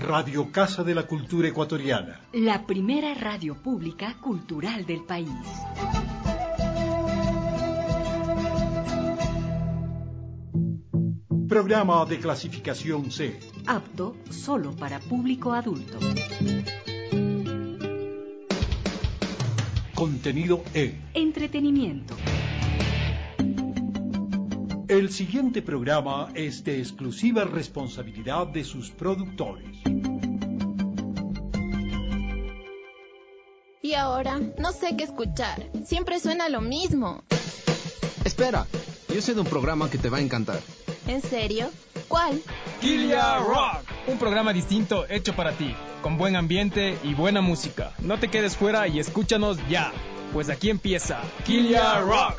Radio Casa de la Cultura Ecuatoriana. La primera radio pública cultural del país. Programa de clasificación C. Apto solo para público adulto. Contenido E. Entretenimiento. El siguiente programa es de exclusiva responsabilidad de sus productores. Y ahora, no sé qué escuchar. Siempre suena lo mismo. Espera, yo sé de un programa que te va a encantar. ¿En serio? ¿Cuál? Killia Rock, un programa distinto hecho para ti, con buen ambiente y buena música. No te quedes fuera y escúchanos ya, pues aquí empieza Killia Rock.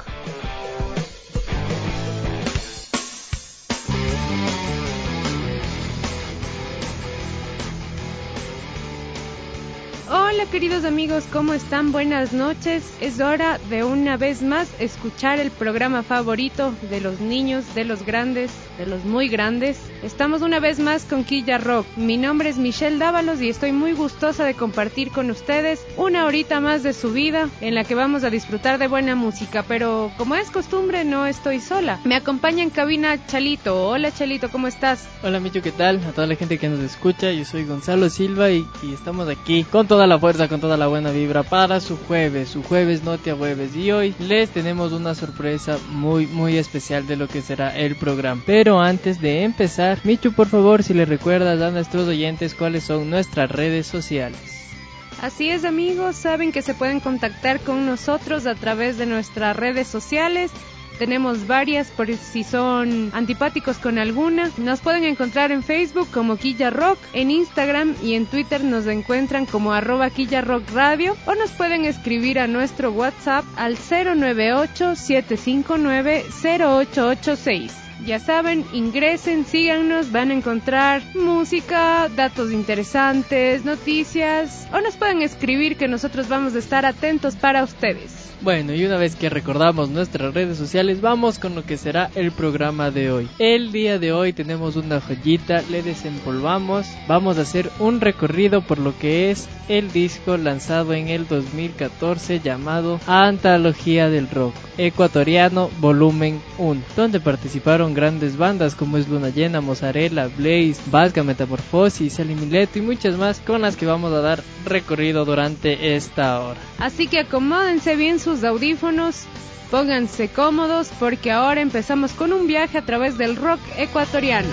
Hola queridos amigos, ¿cómo están? Buenas noches. Es hora de una vez más escuchar el programa favorito de los niños, de los grandes, de los muy grandes. Estamos una vez más con Killia Rock. Mi nombre es Michelle Dávalos y estoy muy gustosa de compartir con ustedes una horita más de su vida en la que vamos a disfrutar de buena música, pero como es costumbre no estoy sola. Me acompaña en cabina Chalito. Hola Chalito, ¿cómo estás? Hola Micho, ¿qué tal? A toda la gente que nos escucha, yo soy Gonzalo Silva y estamos aquí con toda la fuerza, con toda la buena vibra para su jueves no te ahueves, y hoy les tenemos una sorpresa muy especial de lo que será el programa. Pero antes de empezar, Micho, por favor, si le recuerdas a nuestros oyentes cuáles son nuestras redes sociales. Así es amigos, saben que se pueden contactar con nosotros a través de nuestras redes sociales. Tenemos varias, por si son antipáticos con alguna. Nos pueden encontrar en Facebook como Killia Rock, en Instagram y en Twitter nos encuentran como @KillaRockRadio, o nos pueden escribir a nuestro WhatsApp al 098-759-0886. Ya saben, ingresen, síganos, van a encontrar música, datos interesantes, noticias, o nos pueden escribir que nosotros vamos a estar atentos para ustedes. Bueno, y una vez que recordamos nuestras redes sociales, vamos con lo que será el programa de hoy. El día de hoy tenemos una joyita, le desempolvamos, vamos a hacer un recorrido por lo que es el disco lanzado en el 2014 llamado Antología del Rock Ecuatoriano Volumen 1, donde participaron grandes bandas como es Luna Llena, Mozzarella, Blaze, Vasca, Metamorfosis, Sally Mileto y muchas más, con las que vamos a dar recorrido durante esta hora. Así que acomódense bien sus audífonos, pónganse cómodos porque ahora empezamos con un viaje a través del rock ecuatoriano.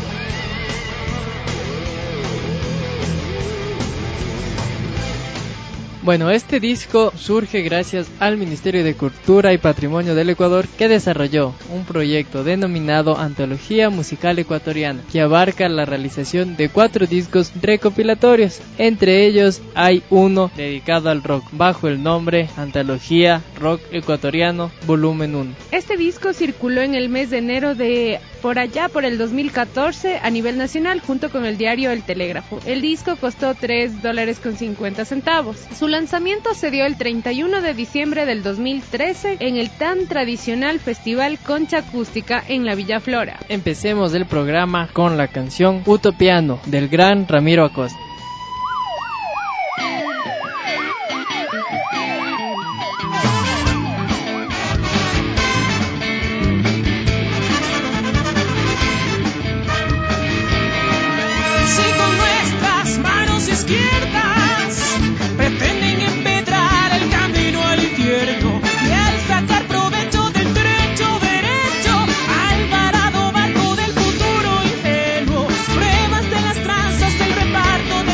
Bueno, este disco surge gracias al Ministerio de Cultura y Patrimonio del Ecuador, que desarrolló un proyecto denominado Antología Musical Ecuatoriana, que abarca la realización de 4 discos recopilatorios. Entre ellos hay uno dedicado al rock, bajo el nombre Antología Rock Ecuatoriano Volumen 1. Este disco circuló en el mes de enero de por allá por el 2014 a nivel nacional junto con el diario El Telégrafo. El disco costó $3.50. Su lanzamiento se dio el 31 de diciembre del 2013 en el tan tradicional Festival Concha Acústica en la Villa Flora. Empecemos el programa con la canción Utopiano del gran Ramiro Acosta. Pruebas de las tranzas del reparto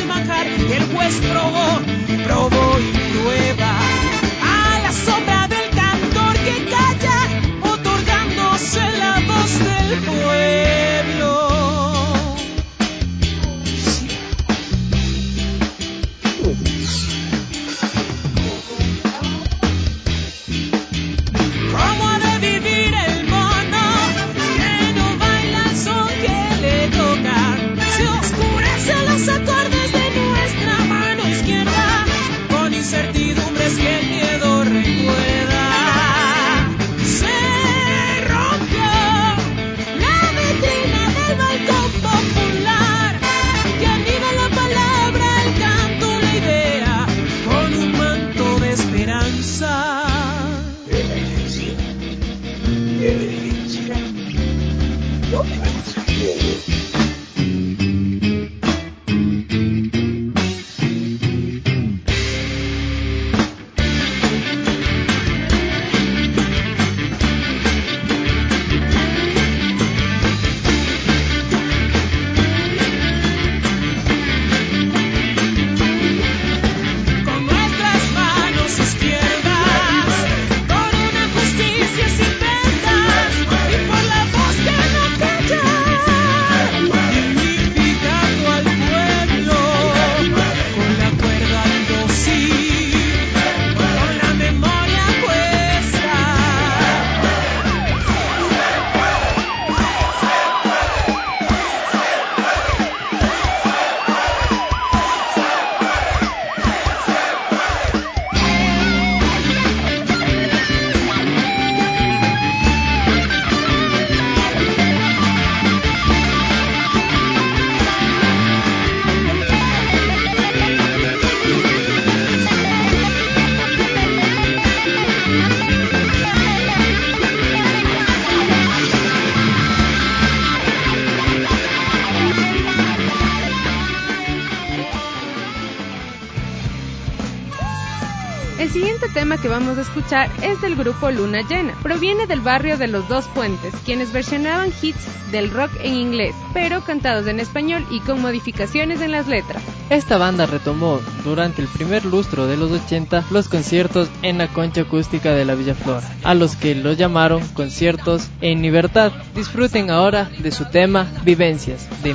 El siguiente tema que vamos a escuchar es del grupo Luna Llena. Proviene del barrio de Los Dos Puentes, quienes versionaban hits del rock en inglés, pero cantados en español y con modificaciones en las letras. Esta banda retomó durante el primer lustro de los 80 los conciertos en la concha acústica de la Villa Flora, a los que lo llamaron conciertos en libertad. Disfruten ahora de su tema Vivencias, de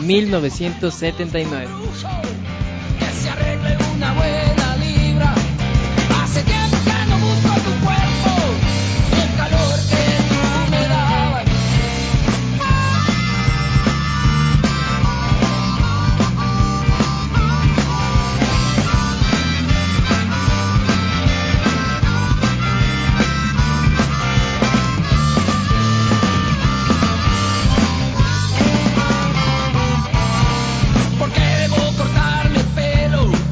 1979. Que se arregle una buena libra. Hace tiempo que no busco tu cuerpo, el calor que tú me dabas. ¿Por qué debo cortarme el pelo?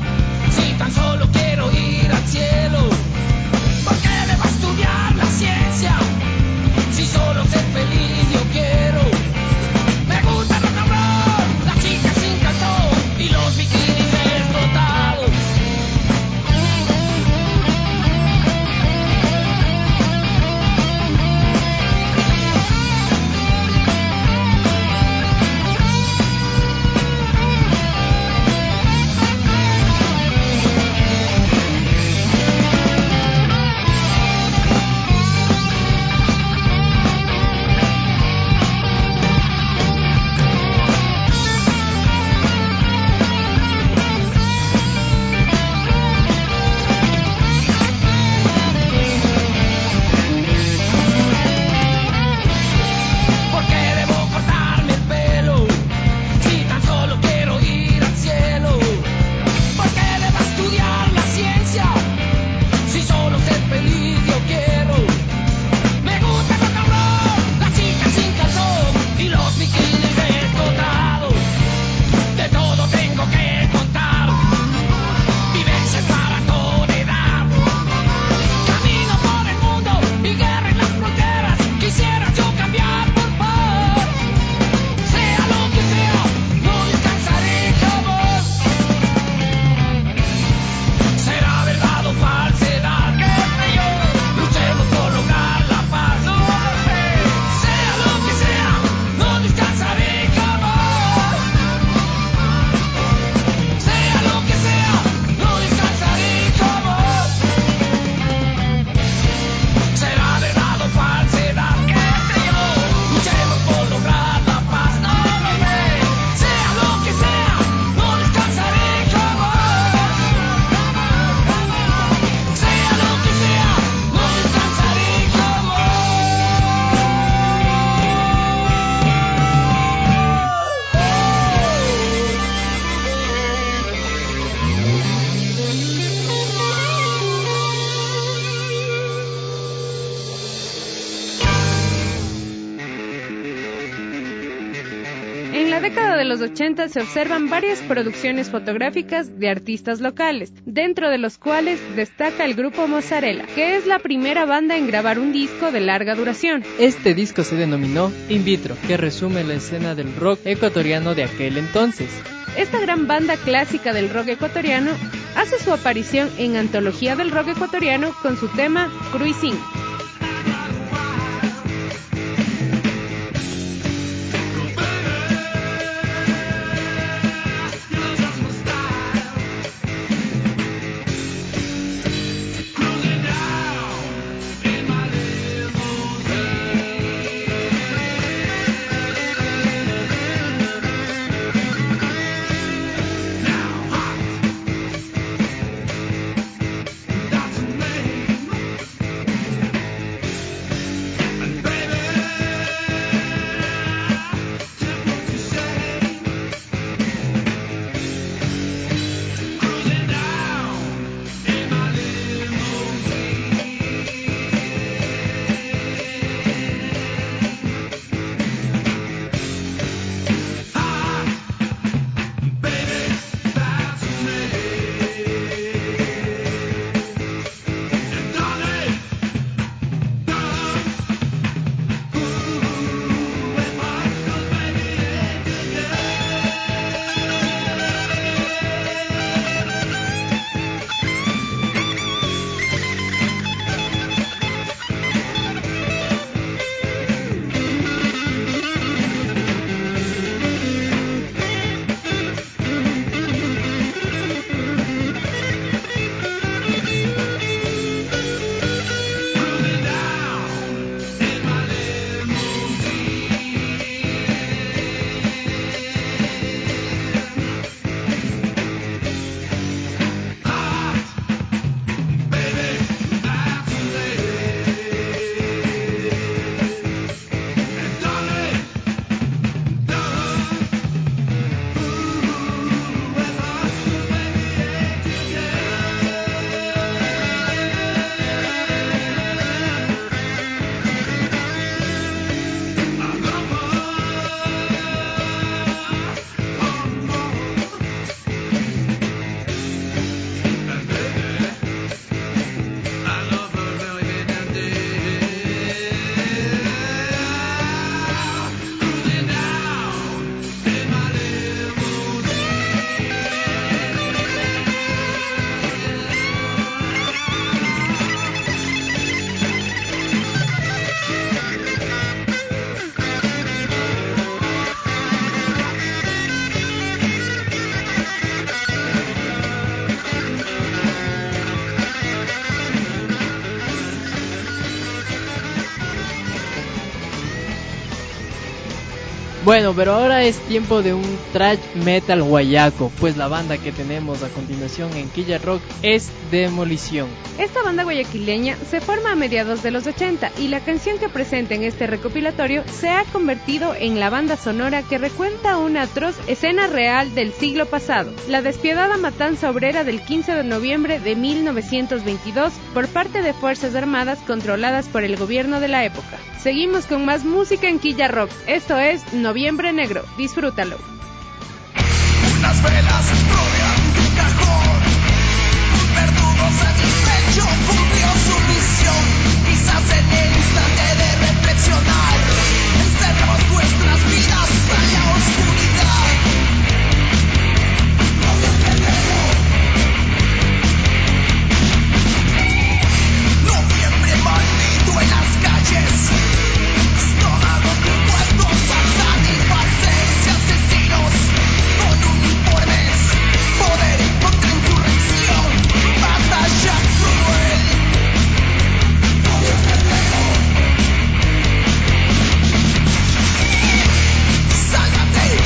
En la década de los 80 se observan varias producciones fotográficas de artistas locales, dentro de los cuales destaca el grupo Mozzarella, que es la primera banda en grabar un disco de larga duración. Este disco se denominó In Vitro, que resume la escena del rock ecuatoriano de aquel entonces. Esta gran banda clásica del rock ecuatoriano hace su aparición en Antología del Rock Ecuatoriano con su tema Cruising. Bueno, pero ahora es tiempo de un thrash metal guayaco, pues la banda que tenemos a continuación en Quilla Rock es Demolición. Esta banda guayaquileña se forma a mediados de los 80 y la canción que presenta en este recopilatorio se ha convertido en la banda sonora que recuenta una atroz escena real del siglo pasado, la despiadada matanza obrera del 15 de noviembre de 1922 por parte de Fuerzas Armadas controladas por el gobierno de la época. Seguimos con más música en Quilla Rock, esto es Noviembre Negro, disfrútalo. Unas velas rodean tu cajón, un verdugo satisfecho cumplió su misión, quizás en el instante de reflexionar, encerramos nuestras vidas a la oscuridad. Noviembre negro, noviembre maldito en las calles, estómago compuesto a satisfacerse, asesinos con uniformes, poder contra insurrección, batalla cruel. Noviembre negro, sálvate.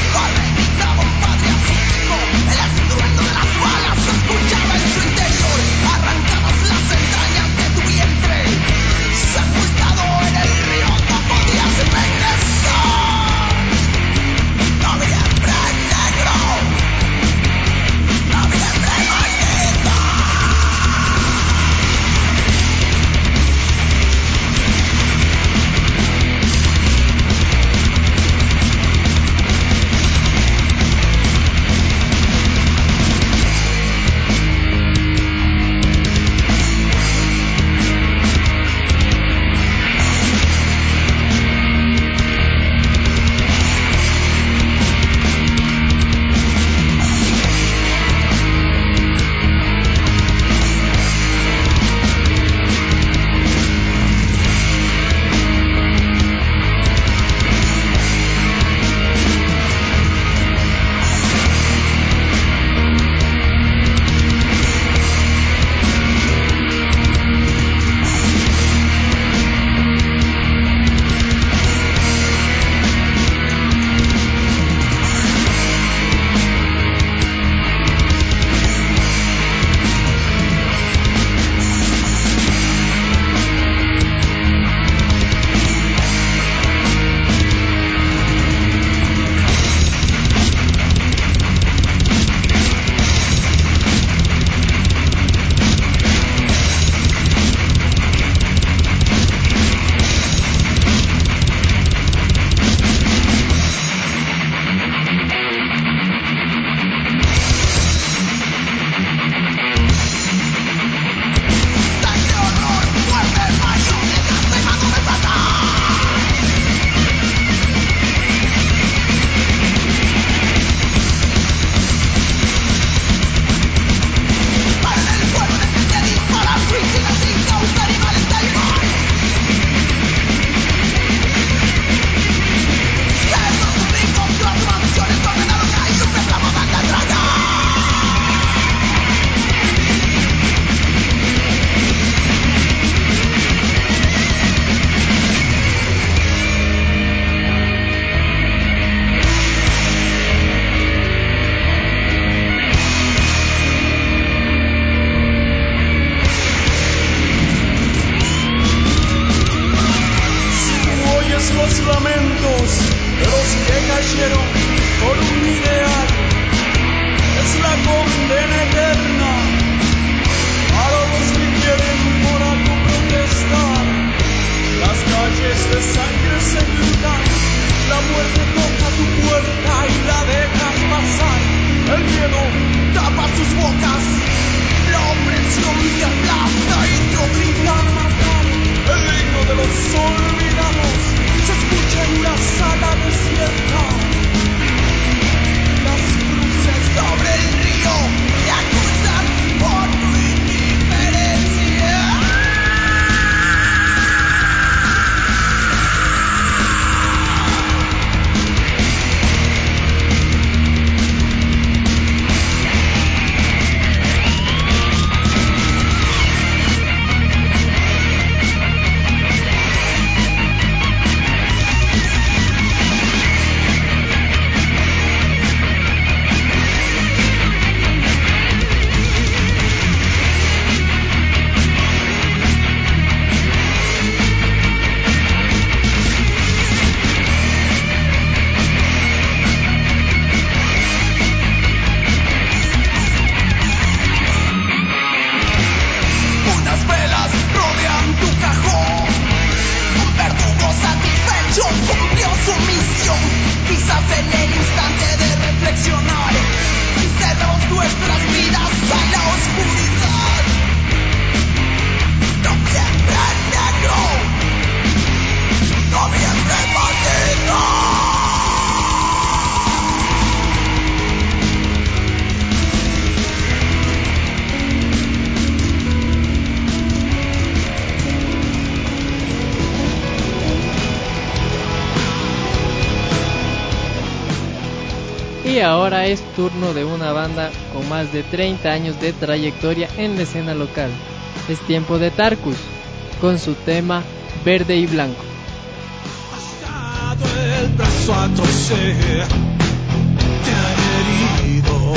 Y ahora es turno de una banda con más de 30 años de trayectoria en la escena local. Es tiempo de Tarkus, con su tema Verde y Blanco. Has dado el brazo a torcer, te han herido.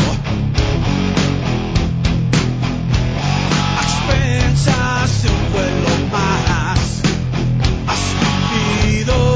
A expensas de un vuelo más, has vivido.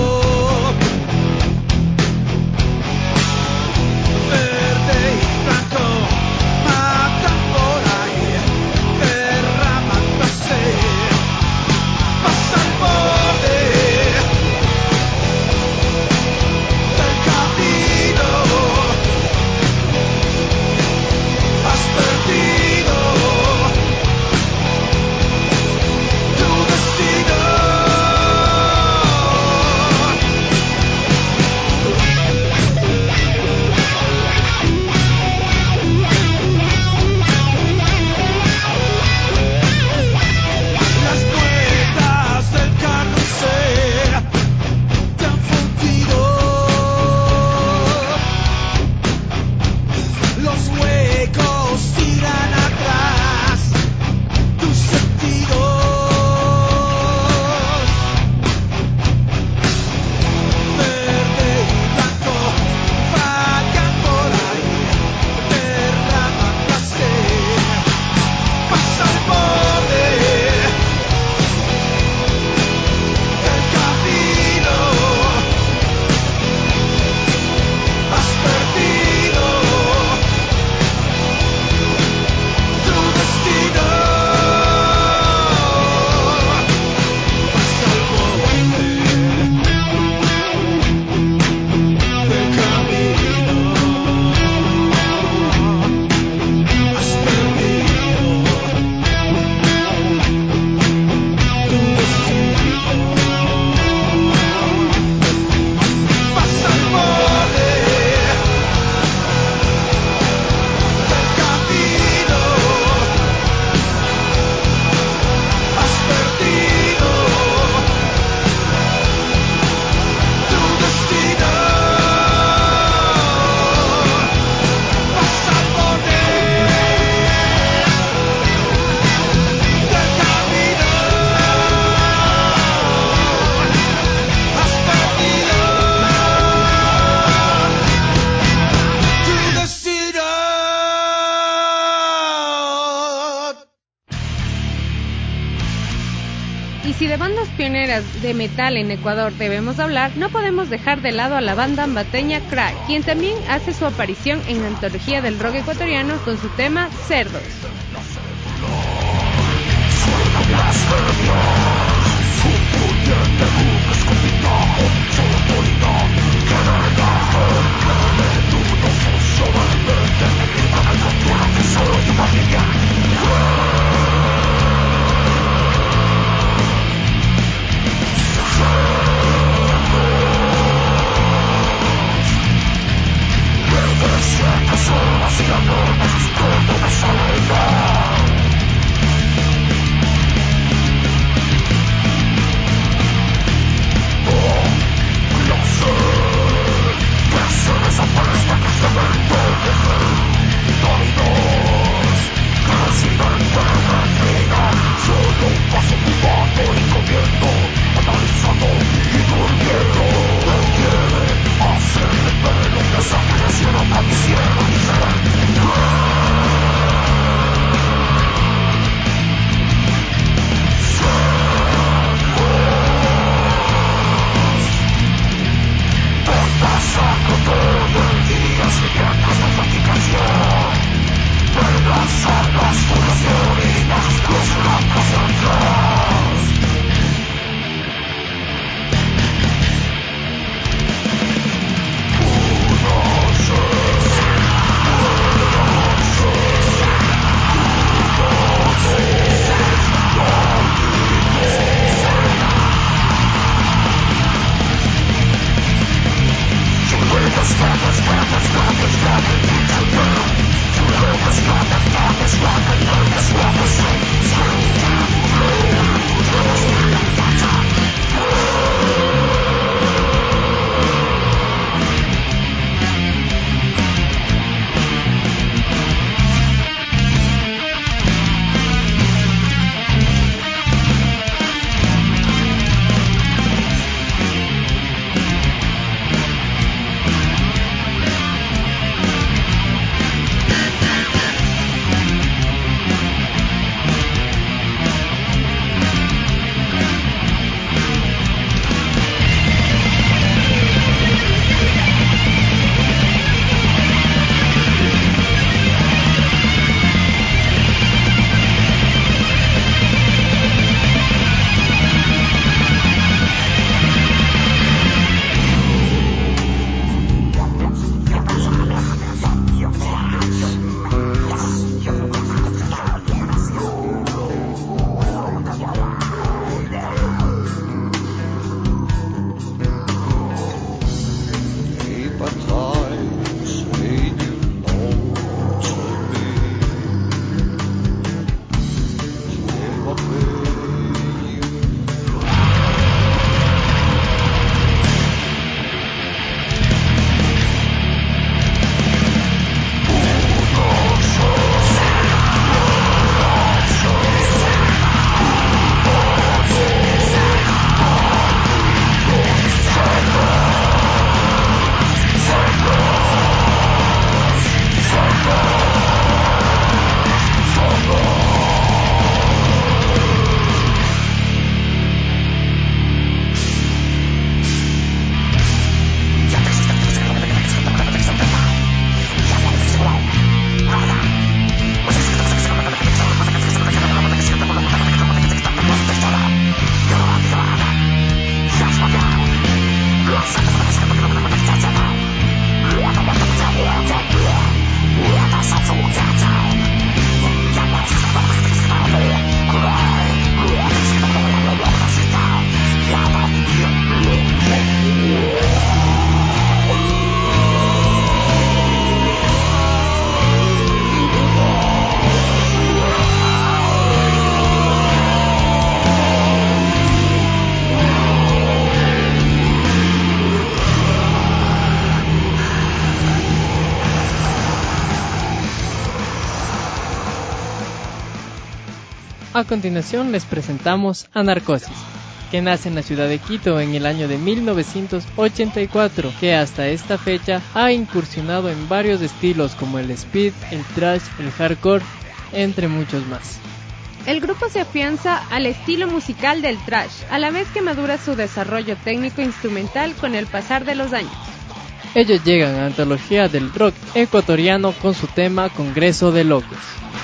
Si de bandas pioneras de metal en Ecuador debemos hablar, no podemos dejar de lado a la banda ambateña Crack, quien también hace su aparición en la antología del rock ecuatoriano con su tema Cerdos. A continuación les presentamos a Narcosis, que nace en la ciudad de Quito en el año de 1984, que hasta esta fecha ha incursionado en varios estilos como el speed, el thrash, el hardcore, entre muchos más. El grupo se afianza al estilo musical del thrash, a la vez que madura su desarrollo técnico instrumental con el pasar de los años. Ellos llegan a la antología del rock ecuatoriano con su tema Congreso de Locos.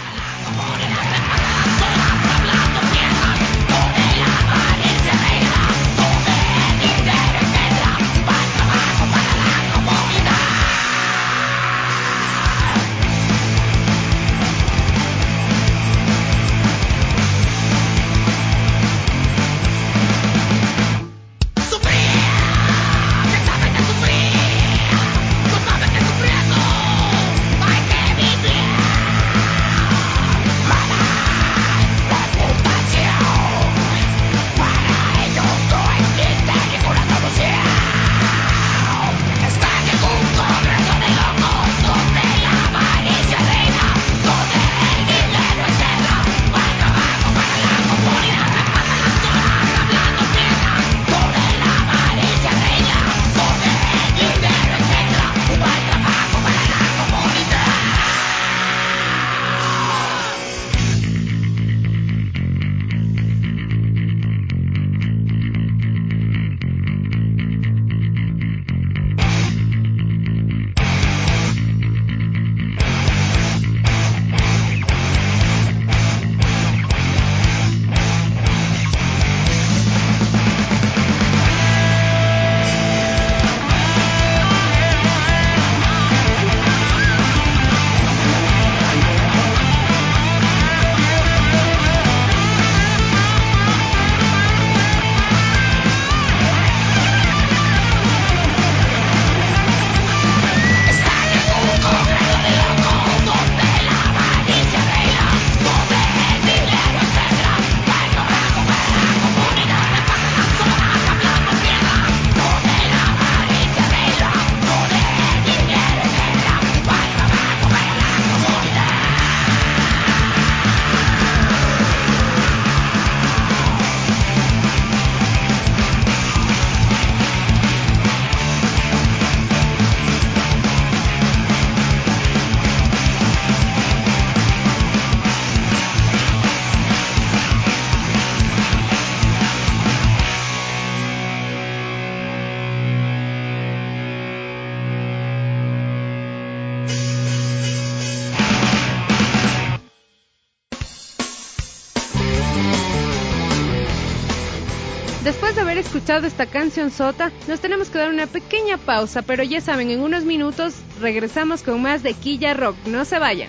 Después de haber escuchado esta canción sota, nos tenemos que dar una pequeña pausa, pero ya saben, en unos minutos regresamos con más de Quilla Rock. No se vayan.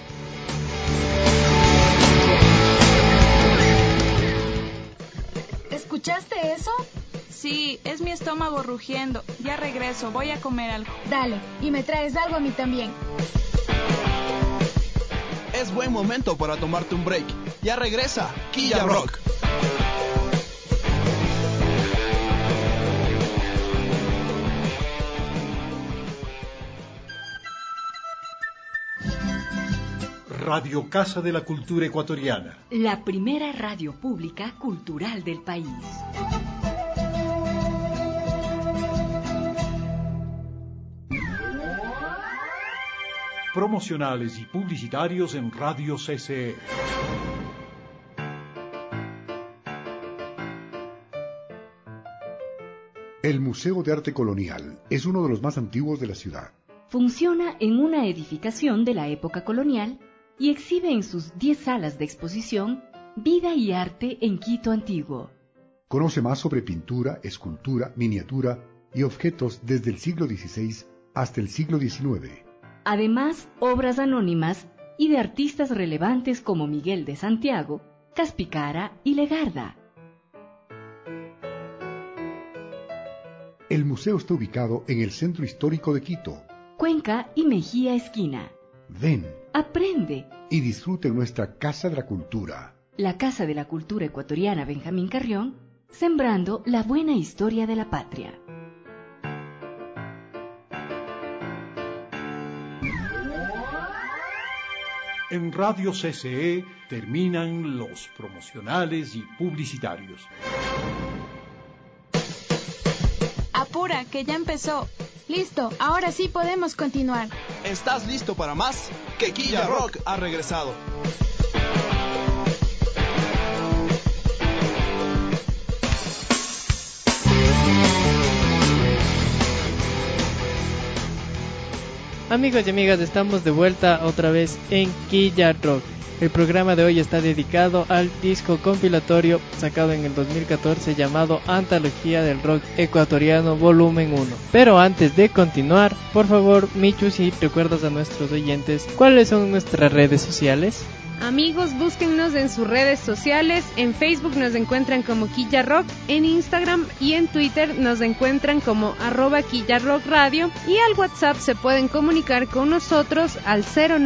¿Escuchaste eso? Sí, es mi estómago rugiendo. Ya regreso, voy a comer algo. Dale, y me traes algo a mí también. Es buen momento para tomarte un break. Ya regresa Quilla Rock. Radio Casa de la Cultura Ecuatoriana. La primera radio pública cultural del país. Promocionales y publicitarios en Radio CCE. El Museo de Arte Colonial es uno de los más antiguos de la ciudad. Funciona en una edificación de la época colonial y exhibe en sus 10 salas de exposición vida y arte en Quito antiguo. Conoce más sobre pintura, escultura, miniatura y objetos desde el siglo XVI hasta el siglo XIX. Además, obras anónimas y de artistas relevantes como Miguel de Santiago, Caspicara y Legarda. El museo está ubicado en el centro histórico de Quito, Cuenca y Mejía esquina. Ven, aprende y disfrute nuestra Casa de la Cultura. La Casa de la Cultura Ecuatoriana Benjamín Carrión, sembrando la buena historia de la patria. En Radio CCE terminan los promocionales y publicitarios. Apura, que ya empezó. Listo, ahora sí podemos continuar. ¿Estás listo para más? Quequilla Rock ha regresado. Amigos y amigas, estamos de vuelta otra vez en Quilla Rock. El programa de hoy está dedicado al disco compilatorio sacado en el 2014 llamado Antología del Rock Ecuatoriano Volumen 1. Pero antes de continuar, por favor, Michu, si recuerdas a nuestros oyentes, ¿cuáles son nuestras redes sociales? Amigos, búsquennos en sus redes sociales. En Facebook nos encuentran como Quilla Rock, en Instagram y en Twitter nos encuentran como @Quilla Rock Radio, y al WhatsApp se pueden comunicar con nosotros al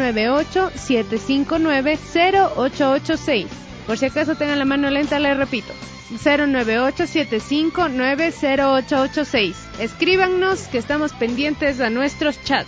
098-759-0886. Por si acaso tengan la mano lenta, les repito, 098-759-0886. Escríbanos que estamos pendientes a nuestros chats.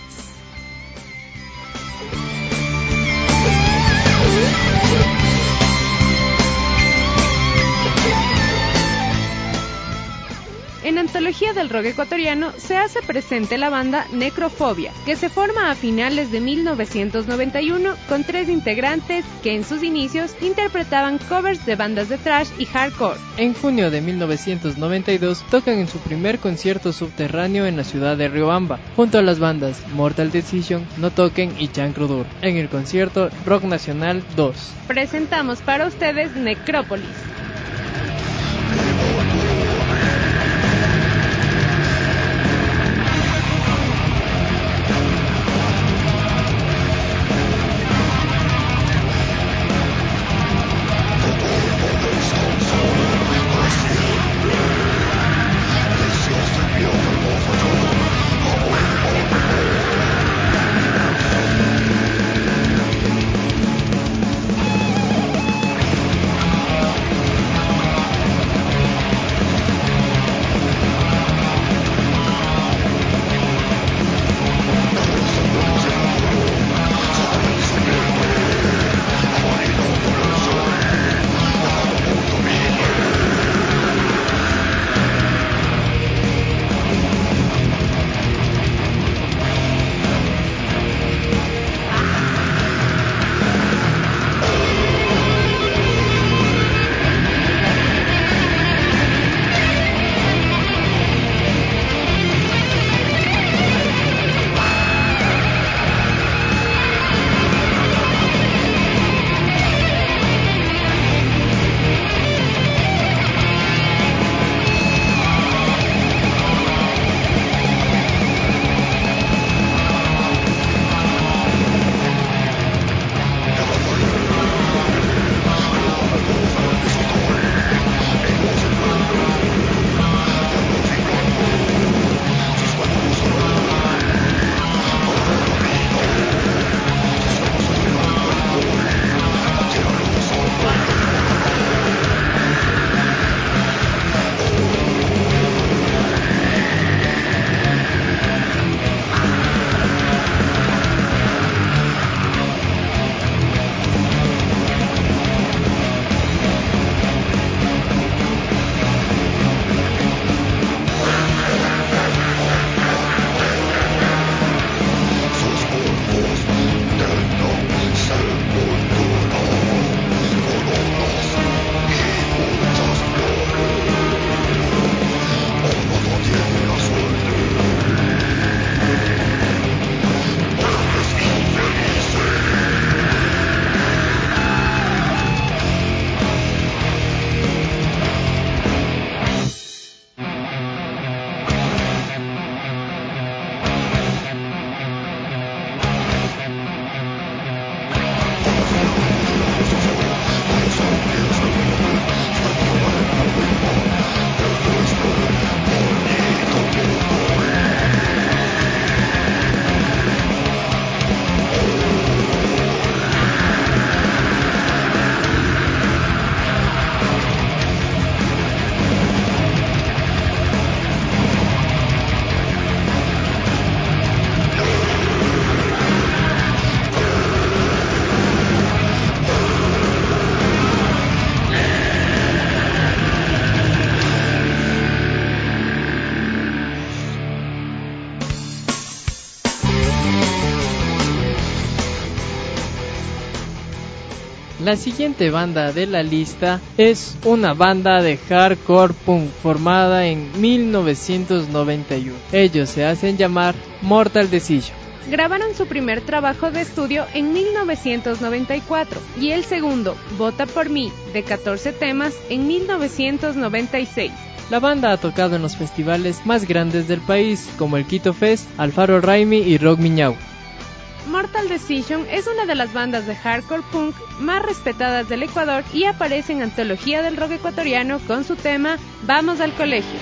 En Antología del Rock Ecuatoriano se hace presente la banda Necrofobia, que se forma a finales de 1991 con 3 integrantes que en sus inicios interpretaban covers de bandas de thrash y hardcore. En junio de 1992 tocan en su primer concierto subterráneo en la ciudad de Riobamba, junto a las bandas Mortal Decision, No Token y Chancro Dur, en el concierto Rock Nacional 2. Presentamos para ustedes Necrópolis. La siguiente banda de la lista es una banda de hardcore punk formada en 1991. Ellos se hacen llamar Mortal Decision. Grabaron su primer trabajo de estudio en 1994 y el segundo, Vota por mí, de 14 temas, en 1996. La banda ha tocado en los festivales más grandes del país, como el Quito Fest, Alfaro Raimi y Rock Miñau. Mortal Decision es una de las bandas de hardcore punk más respetadas del Ecuador y aparece en Antología del Rock Ecuatoriano con su tema Vamos al Colegio.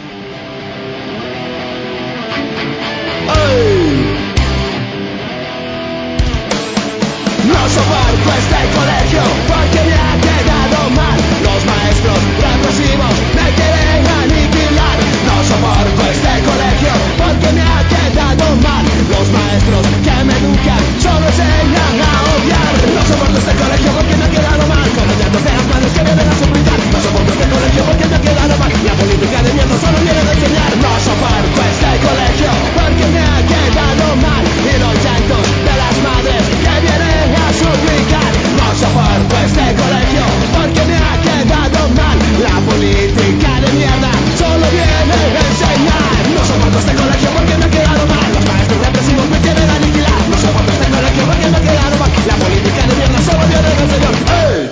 No soporto este colegio porque me ha quedado mal. Los maestros represivos me quieren aniquilar. No soporto este colegio porque me ha quedado mal. Los maestros que me educan solo enseñan a odiar. No soporto este colegio porque me ha quedado mal. Colombianos de las manos que vienen a suplicar. No soporto este colegio porque me ha quedado mal. La política de mierda solo vienen a enseñar. No soporto este colegio porque me ha quedado mal. Y los llantos de las madres que vienen a suplicar. No soporto este colegio porque me ha quedado mal. La política de mierda solo viene a enseñar. No soporto este colegio porque me ha quedado mal. Los maestros represivos me quieren aniquilar. No soporto este colegio porque me ha quedado mal. La política de mierda solo viene a enseñar. ¡Hey!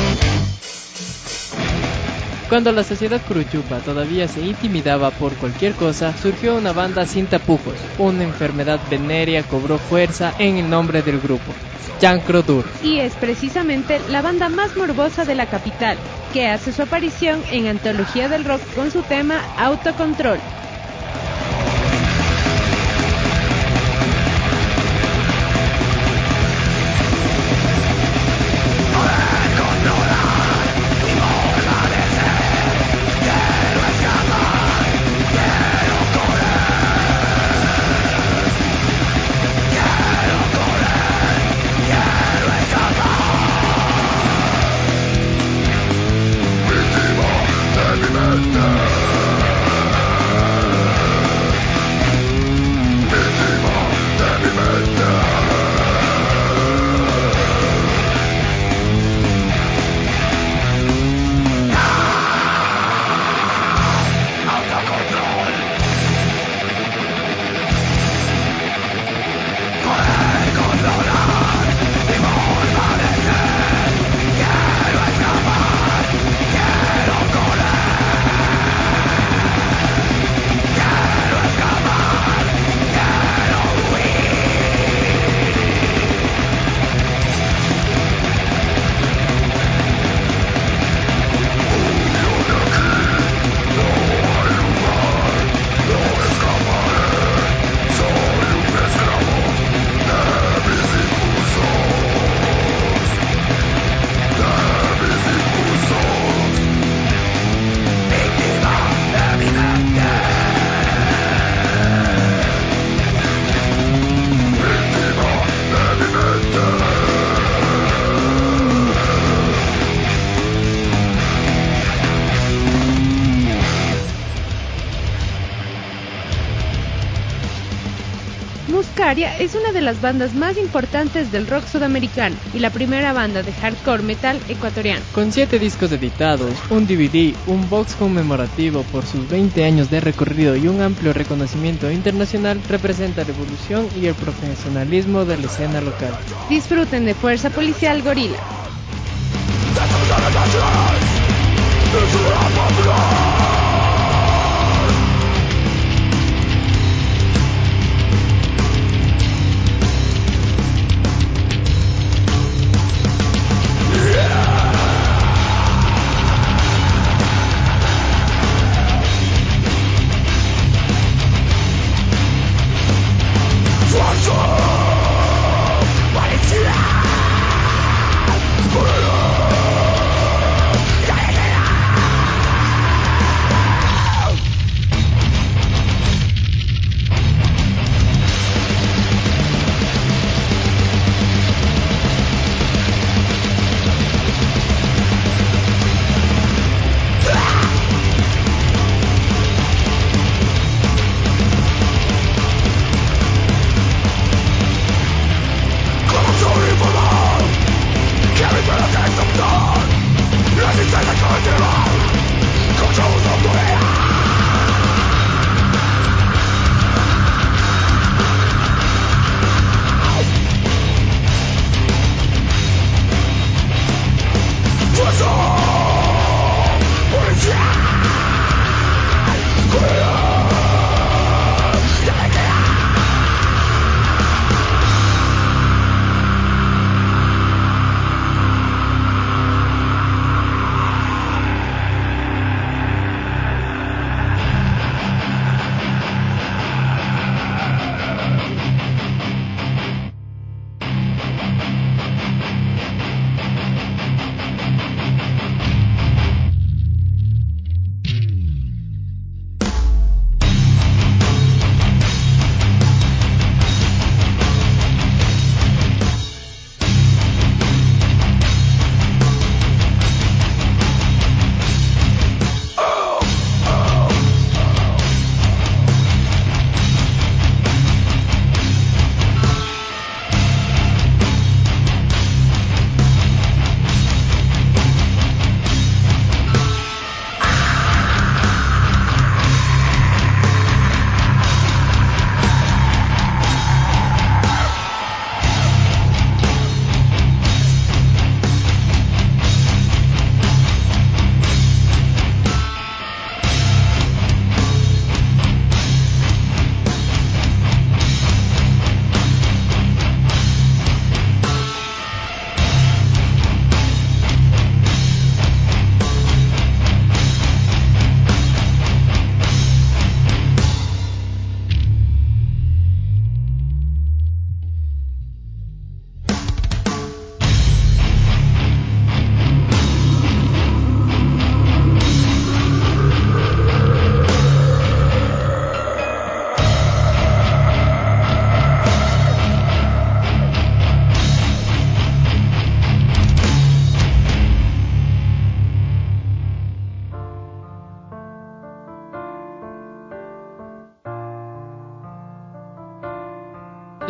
Cuando la sociedad curuchupa todavía se intimidaba por cualquier cosa, surgió una banda sin tapujos. Una enfermedad venérea cobró fuerza en el nombre del grupo, Chancro Dur. Y es precisamente la banda más morbosa de la capital, que hace su aparición en Antología del Rock con su tema Autocontrol. Muscaria es una de las bandas más importantes del rock sudamericano y la primera banda de hardcore metal ecuatoriano. Con 7 discos editados, un DVD, un box conmemorativo por sus 20 años de recorrido y un amplio reconocimiento internacional, representa la evolución y el profesionalismo de la escena local. Disfruten de Fuerza Policial Gorila.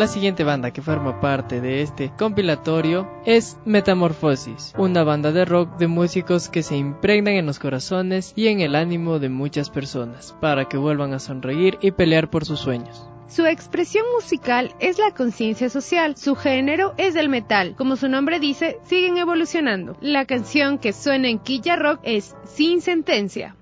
La siguiente banda que forma parte de este compilatorio es Metamorfosis, una banda de rock de músicos que se impregnan en los corazones y en el ánimo de muchas personas para que vuelvan a sonreír y pelear por sus sueños. Su expresión musical es la conciencia social, su género es el metal. Como su nombre dice, siguen evolucionando. La canción que suena en Quilla Rock es Sin Sentencia.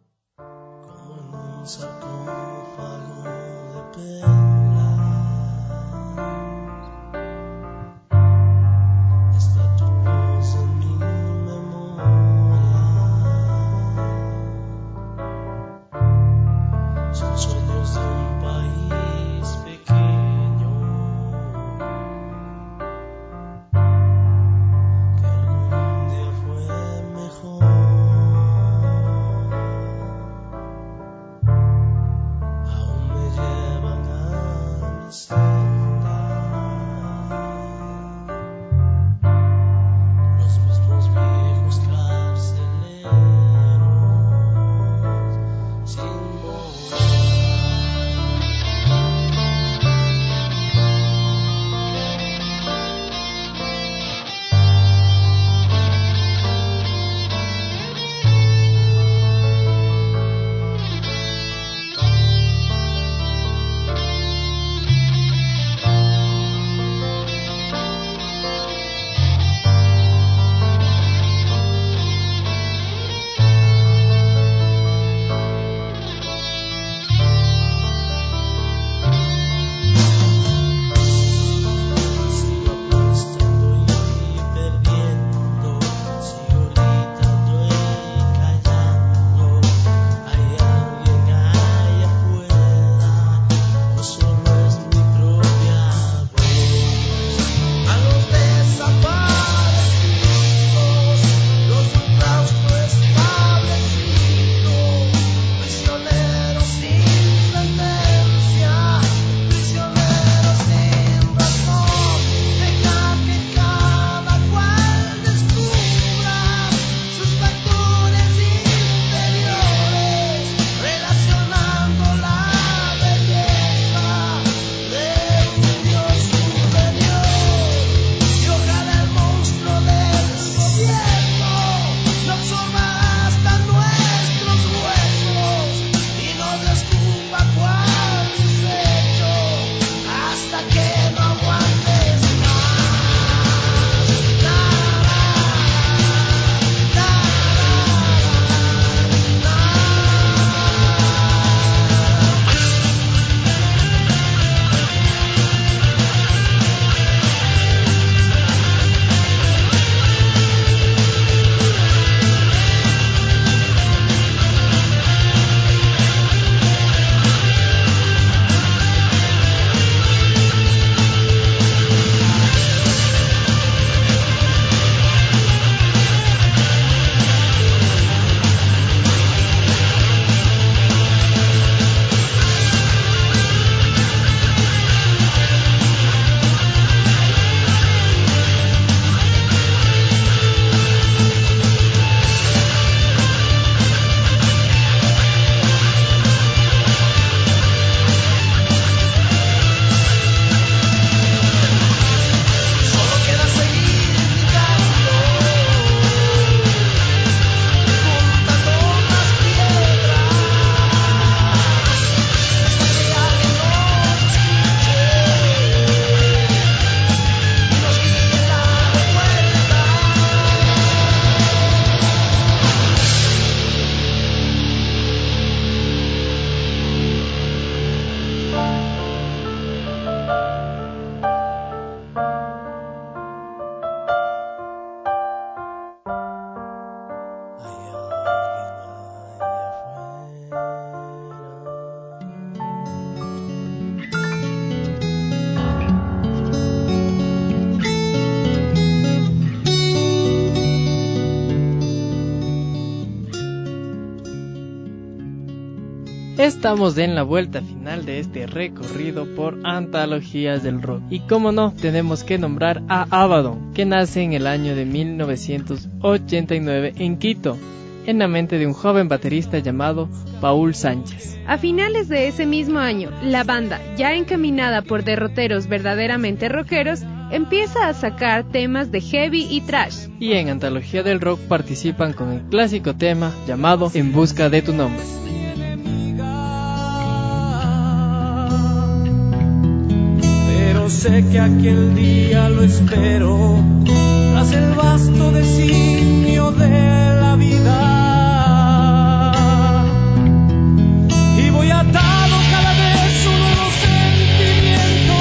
Estamos en la vuelta final de este recorrido por antologías del rock. Y como no, tenemos que nombrar a Abaddon, que nace en el año de 1989 en Quito. en la mente de un joven baterista llamado Paul Sánchez. A finales de ese mismo año, la banda, ya encaminada por derroteros verdaderamente rockeros, empieza a sacar temas de heavy y thrash. Y en Antología del Rock participan con el clásico tema llamado En busca de tu nombre. Pero sé que aquel día lo espero, tras el vasto designio de la vida. Y voy atado cada vez un nuevo sentimiento.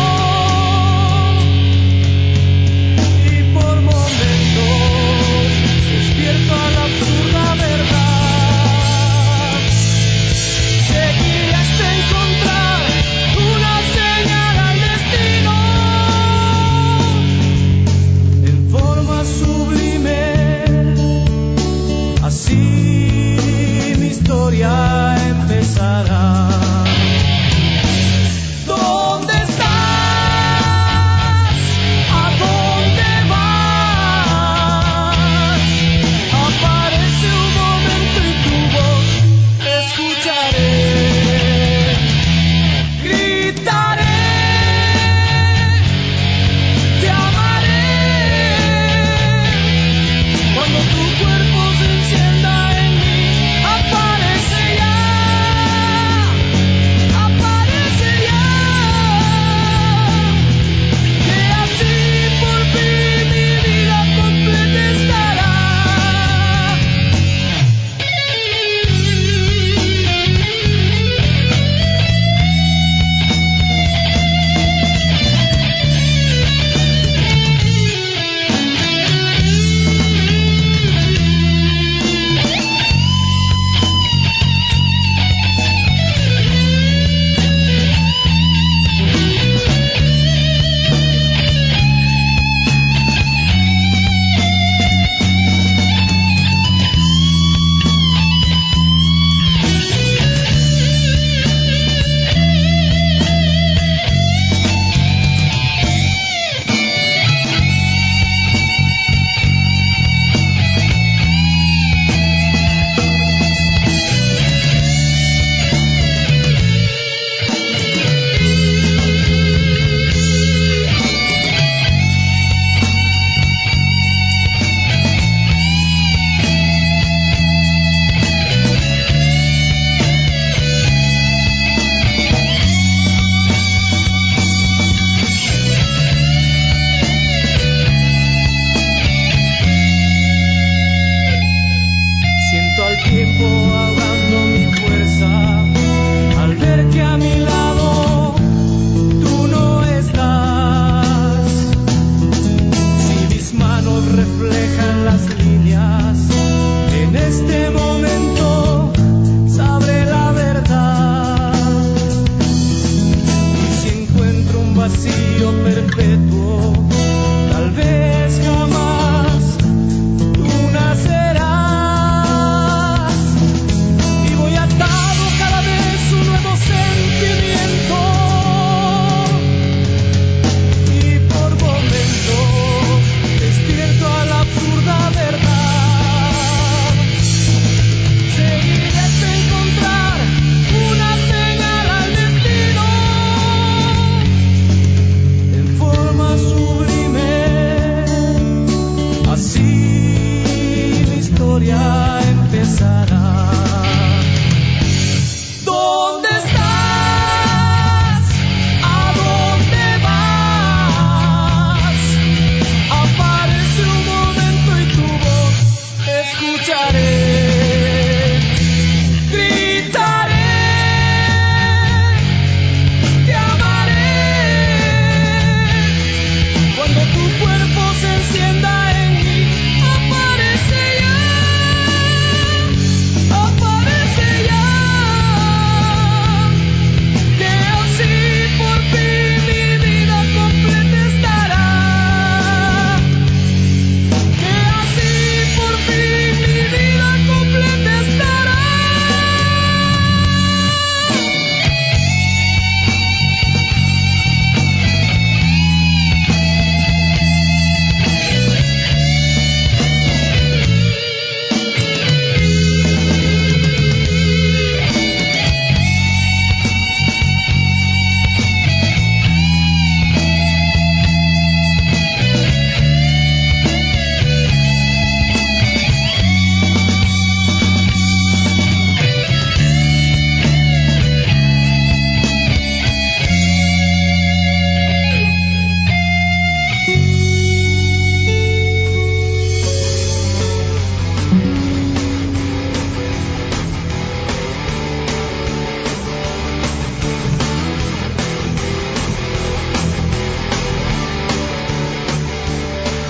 Y por momentos despierto a la absurda verdad. Seguiré hasta encontrar una señal al destino. En forma sublime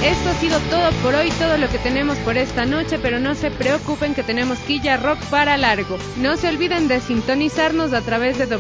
esto ha sido todo por hoy, todo lo que tenemos por esta noche, pero no se preocupen que tenemos Quilla Rock para largo. No se olviden de sintonizarnos a través de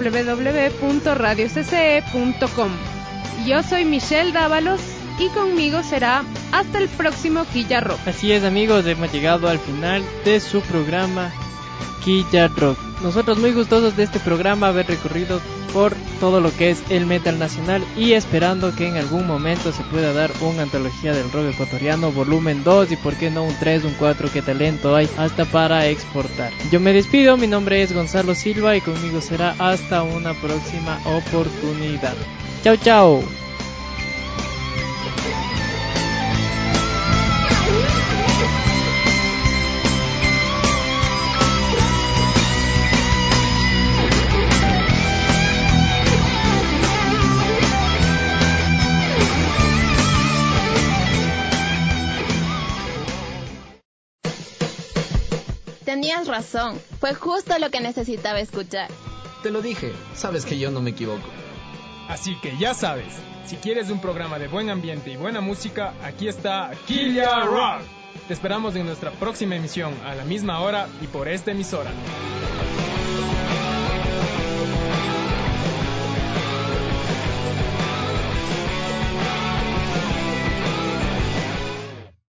www.radiocce.com. Yo soy Michelle Dávalos y conmigo será hasta el próximo Quilla Rock. Así es, amigos, hemos llegado al final de su programa Quilla Rock. Nosotros muy gustosos de este programa, haber recorrido por todo lo que es el metal nacional y esperando que en algún momento se pueda dar una antología del rock ecuatoriano volumen 2 y por qué no un 3, un 4, qué talento hay hasta para exportar. Yo me despido, mi nombre es Gonzalo Silva y conmigo será hasta una próxima oportunidad. Chao, chao. Tenías razón, fue justo lo que necesitaba escuchar. Te lo dije, sabes que yo no me equivoco. Así que ya sabes, si quieres un programa de buen ambiente y buena música, aquí está Quilla Rock. Te esperamos en nuestra próxima emisión a la misma hora y por esta emisora.